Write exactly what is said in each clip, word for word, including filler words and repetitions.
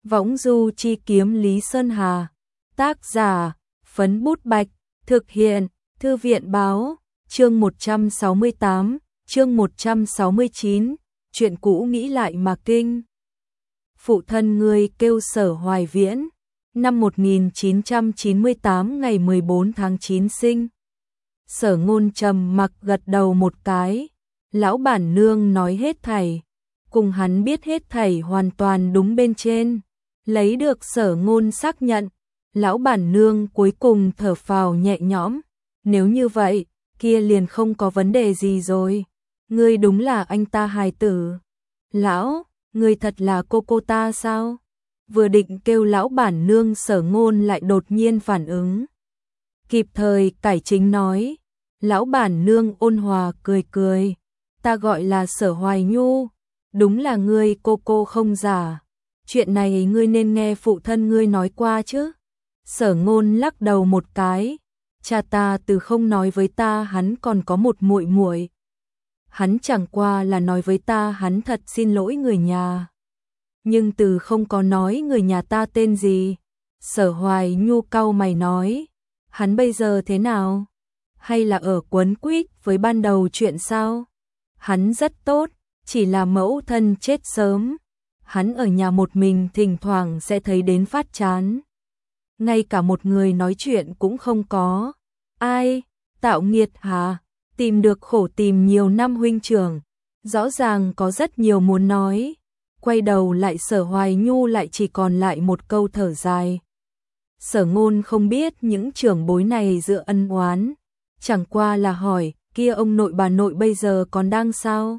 Võng du chi kiếm Lý Sơn Hà. Tác giả, Phấn Bút Bạch. Thực hiện, Thư viện Báo. Chương một trăm sáu mươi tám, chương một trăm sáu mươi chín, chuyện cũ nghĩ lại mà kinh. Phụ thân ngươi kêu Sở Hoài Viễn, năm một nghìn chín trăm chín mươi tám ngày mười bốn tháng chín sinh. Sở Ngôn trầm mặc gật đầu một cái, lão bản nương nói hết thảy, cùng hắn biết hết thảy hoàn toàn đúng bên trên, lấy được Sở Ngôn xác nhận, lão bản nương cuối cùng thở phào nhẹ nhõm, nếu như vậy, kia liền không có vấn đề gì rồi, ngươi đúng là anh ta hài tử. Lão, ngươi thật là cô cô ta sao? Vừa định kêu lão bản nương Sở Ngôn lại đột nhiên phản ứng. Kịp thời cải chính nói, lão bản nương ôn hòa cười cười, ta gọi là Sở Hoài Nhu, đúng là ngươi cô cô không giả, chuyện này ngươi nên nghe phụ thân ngươi nói qua chứ. Sở Ngôn lắc đầu một cái, cha ta từ không nói với ta hắn còn có một muội muội. Hắn chẳng qua là nói với ta hắn thật xin lỗi người nhà. Nhưng từ không có nói người nhà ta tên gì. Sở Hoài Nhu cau mày nói, hắn bây giờ thế nào? Hay là ở quấn quýt với ban đầu chuyện sao? Hắn rất tốt, chỉ là mẫu thân chết sớm. Hắn ở nhà một mình thỉnh thoảng sẽ thấy đến phát chán. Ngay cả một người nói chuyện cũng không có. Ai? Tạo nghiệt hả? Tìm được khổ tìm nhiều năm huynh trưởng. Rõ ràng có rất nhiều muốn nói. Quay đầu lại Sở Hoài Nhu lại chỉ còn lại một câu thở dài. Sở Ngôn không biết những trưởng bối này dựa ân oán. Chẳng qua là hỏi, kia ông nội bà nội bây giờ còn đang sao?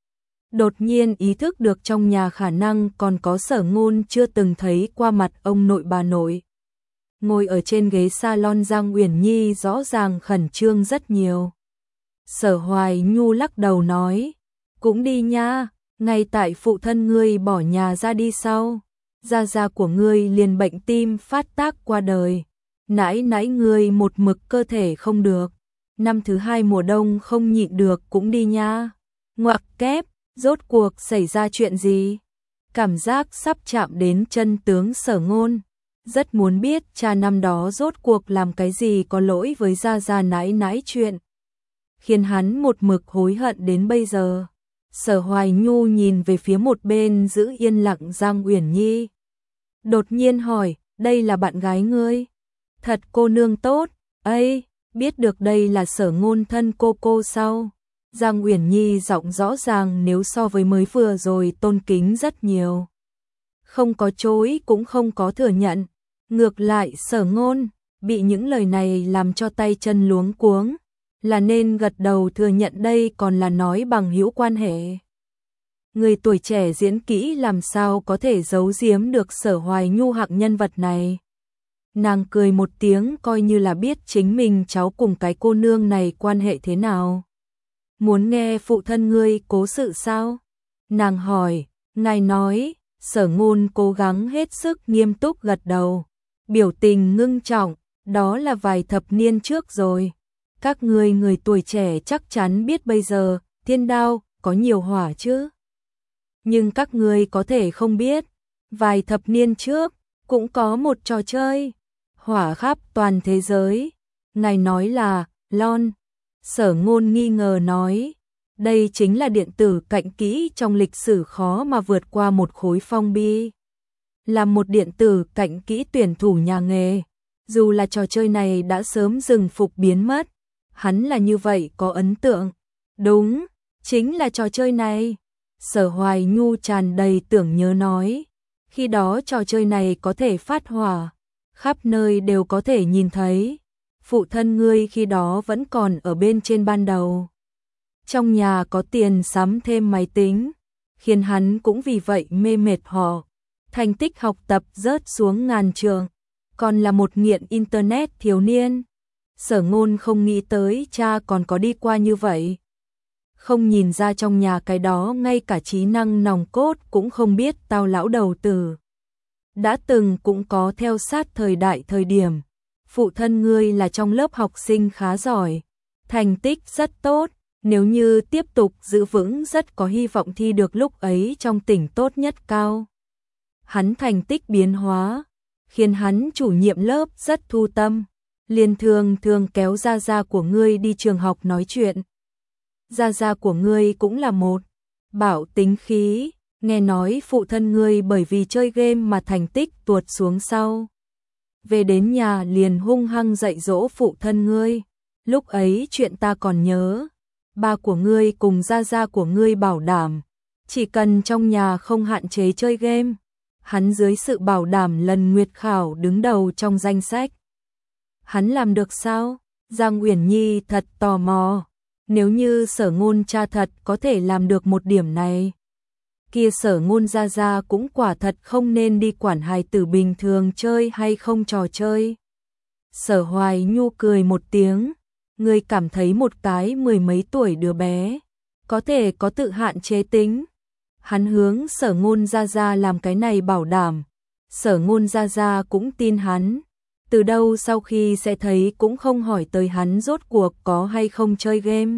Đột nhiên ý thức được trong nhà khả năng còn có Sở Ngôn chưa từng thấy qua mặt ông nội bà nội. Ngồi ở trên ghế salon Giang Uyển Nhi rõ ràng khẩn trương rất nhiều. Sở Hoài Nhu lắc đầu nói, cũng đi nha, ngay tại phụ thân ngươi bỏ nhà ra đi sau, gia gia của ngươi liền bệnh tim phát tác qua đời, nãi nãi ngươi một mực cơ thể không được, năm thứ hai mùa đông không nhịn được cũng đi nha. Ngoặc kép, rốt cuộc xảy ra chuyện gì? Cảm giác sắp chạm đến chân tướng Sở Ngôn. Rất muốn biết cha năm đó rốt cuộc làm cái gì có lỗi với gia gia nãi nãi chuyện, khiến hắn một mực hối hận đến bây giờ. Sở Hoài Nhu nhìn về phía một bên giữ yên lặng Giang Uyển Nhi. Đột nhiên hỏi, đây là bạn gái ngươi? Thật cô nương tốt, ấy, biết được đây là Sở Ngôn thân cô cô sao? Giang Uyển Nhi giọng rõ ràng nếu so với mới vừa rồi tôn kính rất nhiều. Không có chối cũng không có thừa nhận. Ngược lại Sở Ngôn, bị những lời này làm cho tay chân luống cuống, là nên gật đầu thừa nhận đây còn là nói bằng hữu quan hệ. Người tuổi trẻ diễn kỹ làm sao có thể giấu giếm được Sở Hoài Nhu hạng nhân vật này. Nàng cười một tiếng coi như là biết chính mình cháu cùng cái cô nương này quan hệ thế nào. Muốn nghe phụ thân ngươi cố sự sao? Nàng hỏi, ngài nói. Sở Ngôn cố gắng hết sức nghiêm túc gật đầu, biểu tình ngưng trọng, đó là vài thập niên trước rồi. Các ngươi người tuổi trẻ chắc chắn biết bây giờ, thiên đao, có nhiều hỏa chứ. Nhưng các ngươi có thể không biết, vài thập niên trước, cũng có một trò chơi, hỏa khắp toàn thế giới. Ngài nói là, lon. Sở Ngôn nghi ngờ nói. Đây chính là điện tử cạnh kỹ trong lịch sử khó mà vượt qua một khối phong bì. Là một điện tử cạnh kỹ tuyển thủ nhà nghề, dù là trò chơi này đã sớm dừng phục biến mất, hắn là như vậy có ấn tượng. Đúng, chính là trò chơi này. Sở Hoài Nhu tràn đầy tưởng nhớ nói, khi đó trò chơi này có thể phát hỏa, khắp nơi đều có thể nhìn thấy. Phụ thân ngươi khi đó vẫn còn ở bên trên ban đầu. Trong nhà có tiền sắm thêm máy tính, khiến hắn cũng vì vậy mê mệt họ. Thành tích học tập rớt xuống ngàn trường, còn là một nghiện internet thiếu niên. Sở Ngôn không nghĩ tới cha còn có đi qua như vậy. Không nhìn ra trong nhà cái đó ngay cả trí năng nòng cốt cũng không biết tao lão đầu tử. Đã từng cũng có theo sát thời đại thời điểm. Phụ thân ngươi là trong lớp học sinh khá giỏi, thành tích rất tốt. Nếu như tiếp tục giữ vững rất có hy vọng thi được lúc ấy trong tỉnh tốt nhất cao. hắn thành tích biến hóa, khiến hắn chủ nhiệm lớp rất thu tâm, liền thường thường kéo gia gia của ngươi đi trường học nói chuyện. Gia gia của ngươi cũng là một bảo tính khí, nghe nói phụ thân ngươi bởi vì chơi game mà thành tích tuột xuống sau. Về đến nhà liền hung hăng dạy dỗ phụ thân ngươi, lúc ấy chuyện ta còn nhớ, ba của ngươi cùng gia gia của ngươi bảo đảm, chỉ cần trong nhà không hạn chế chơi game, hắn dưới sự bảo đảm lần nguyệt khảo đứng đầu trong danh sách. Hắn làm được sao? Giang Uyển Nhi thật tò mò, nếu như Sở Ngôn cha thật có thể làm được một điểm này, kia Sở Ngôn gia gia cũng quả thật không nên đi quản hài tử bình thường chơi hay không trò chơi. Sở Hoài Nhu cười một tiếng, ngươi cảm thấy một cái mười mấy tuổi đứa bé có thể có tự hạn chế tính. Hắn hướng Sở Ngôn gia gia làm cái này bảo đảm, Sở Ngôn gia gia cũng tin hắn. Từ đâu sau khi sẽ thấy cũng không hỏi tới hắn rốt cuộc có hay không chơi game.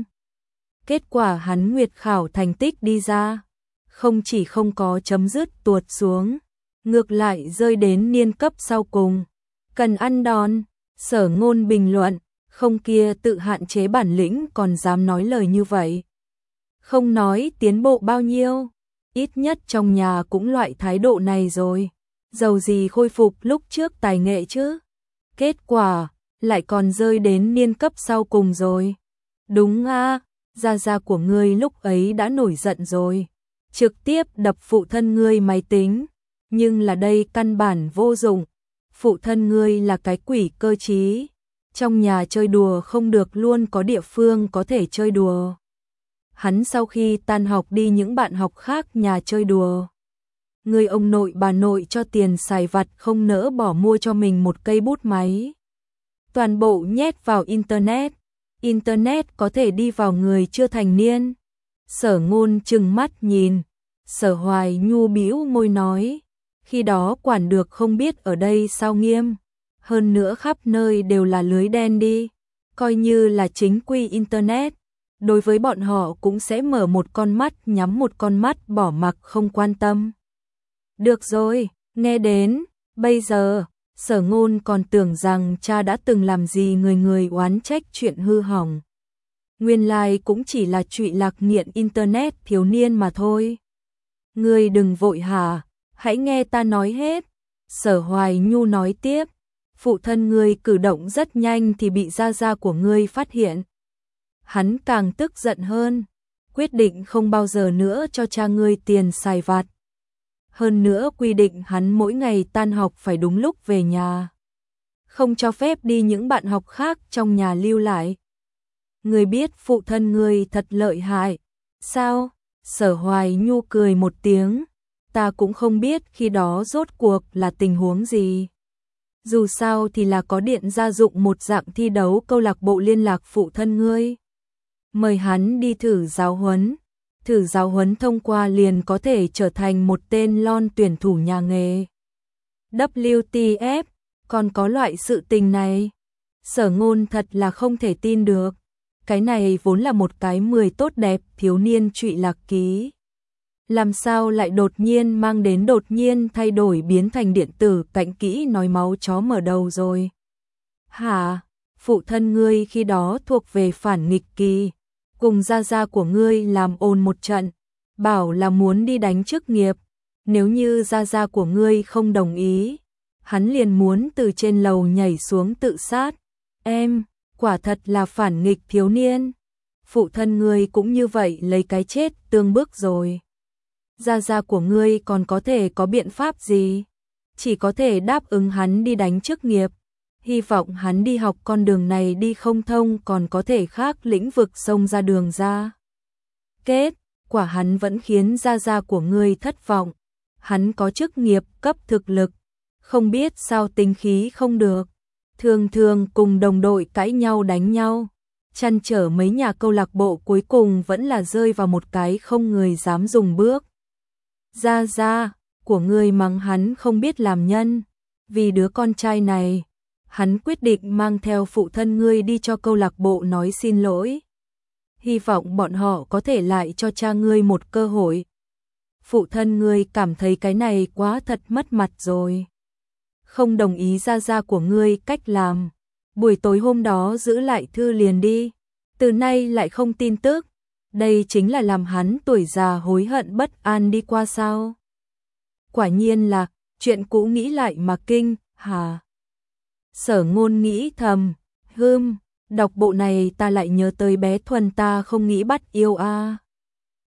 Kết quả hắn nguyệt khảo thành tích đi ra, không chỉ không có chấm dứt tuột xuống, ngược lại rơi đến niên cấp sau cùng. Cần ăn đòn, Sở Ngôn bình luận, không kia tự hạn chế bản lĩnh còn dám nói lời như vậy. Không nói tiến bộ bao nhiêu, ít nhất trong nhà cũng loại thái độ này rồi, dầu gì khôi phục lúc trước tài nghệ chứ. Kết quả, lại còn rơi đến niên cấp sau cùng rồi. Đúng a, gia gia của ngươi lúc ấy đã nổi giận rồi, trực tiếp đập phụ thân ngươi máy tính, nhưng là đây căn bản vô dụng. Phụ thân ngươi là cái quỷ cơ trí, trong nhà chơi đùa không được luôn có địa phương có thể chơi đùa. Hắn sau khi tan học đi những bạn học khác nhà chơi đùa. Người ông nội bà nội cho tiền xài vặt không nỡ bỏ mua cho mình một cây bút máy. Toàn bộ nhét vào Internet. Internet có thể đi vào người chưa thành niên. Sở Ngôn trừng mắt nhìn. Sở Hoài Nhu bĩu môi nói. Khi đó quản được không biết ở đây sao nghiêm. Hơn nữa khắp nơi đều là lưới đen đi. Coi như là chính quy Internet. Đối với bọn họ cũng sẽ mở một con mắt nhắm một con mắt bỏ mặc không quan tâm. Được rồi, nghe đến, bây giờ, Sở Ngôn còn tưởng rằng cha đã từng làm gì người người oán trách chuyện hư hỏng. Nguyên lai cũng chỉ là trụy lạc nghiện Internet thiếu niên mà thôi. Ngươi đừng vội hả, hãy nghe ta nói hết. Sở Hoài Nhu nói tiếp, phụ thân ngươi cử động rất nhanh thì bị gia gia của ngươi phát hiện. Hắn càng tức giận hơn, quyết định không bao giờ nữa cho cha ngươi tiền xài vặt. Hơn nữa quy định hắn mỗi ngày tan học phải đúng lúc về nhà. Không cho phép đi những bạn học khác trong nhà lưu lại. Ngươi biết phụ thân ngươi thật lợi hại. Sao? Sở Hoài Nhu cười một tiếng. Ta cũng không biết khi đó rốt cuộc là tình huống gì. Dù sao thì là có điện gia dụng một dạng thi đấu câu lạc bộ liên lạc phụ thân ngươi. Mời hắn đi thử giáo huấn. Thử giáo huấn thông qua liền có thể trở thành một tên lon tuyển thủ nhà nghề. W T F, còn có loại sự tình này. Sở Ngôn thật là không thể tin được. Cái này vốn là một cái mười tốt đẹp thiếu niên trụy lạc ký. Làm sao lại đột nhiên mang đến đột nhiên thay đổi biến thành điện tử cạnh kỹ nói máu chó mở đầu rồi. Hả? Phụ thân ngươi khi đó thuộc về phản nghịch kỳ. Cùng gia gia của ngươi làm ồn một trận, bảo là muốn đi đánh chức nghiệp, nếu như gia gia của ngươi không đồng ý, hắn liền muốn từ trên lầu nhảy xuống tự sát. Em, quả thật là phản nghịch thiếu niên. Phụ thân ngươi cũng như vậy lấy cái chết tương bức rồi. Gia gia của ngươi còn có thể có biện pháp gì? Chỉ có thể đáp ứng hắn đi đánh chức nghiệp. Hy vọng hắn đi học con đường này đi không thông còn có thể khác lĩnh vực xông ra đường ra. Kết, quả hắn vẫn khiến gia gia của ngươi thất vọng. Hắn có chức nghiệp cấp thực lực, không biết sao tính khí không được. Thường thường cùng đồng đội cãi nhau đánh nhau. Chăn trở mấy nhà câu lạc bộ cuối cùng vẫn là rơi vào một cái không người dám dùng bước. Gia gia của ngươi mắng hắn không biết làm nhân. Vì đứa con trai này, hắn quyết định mang theo phụ thân ngươi đi cho câu lạc bộ nói xin lỗi. Hy vọng bọn họ có thể lại cho cha ngươi một cơ hội. phụ thân ngươi cảm thấy cái này quá thật mất mặt rồi. Không đồng ý gia gia của ngươi cách làm. Buổi tối hôm đó giữ lại thư liền đi. Từ nay lại không tin tức. Đây chính là làm hắn tuổi già hối hận bất an đi qua sao. Quả nhiên là, chuyện cũ nghĩ lại mà kinh, hà. Sở Ngôn nghĩ thầm, hưm, đọc bộ này ta lại nhớ tới bé Thuần ta không nghĩ bắt yêu a.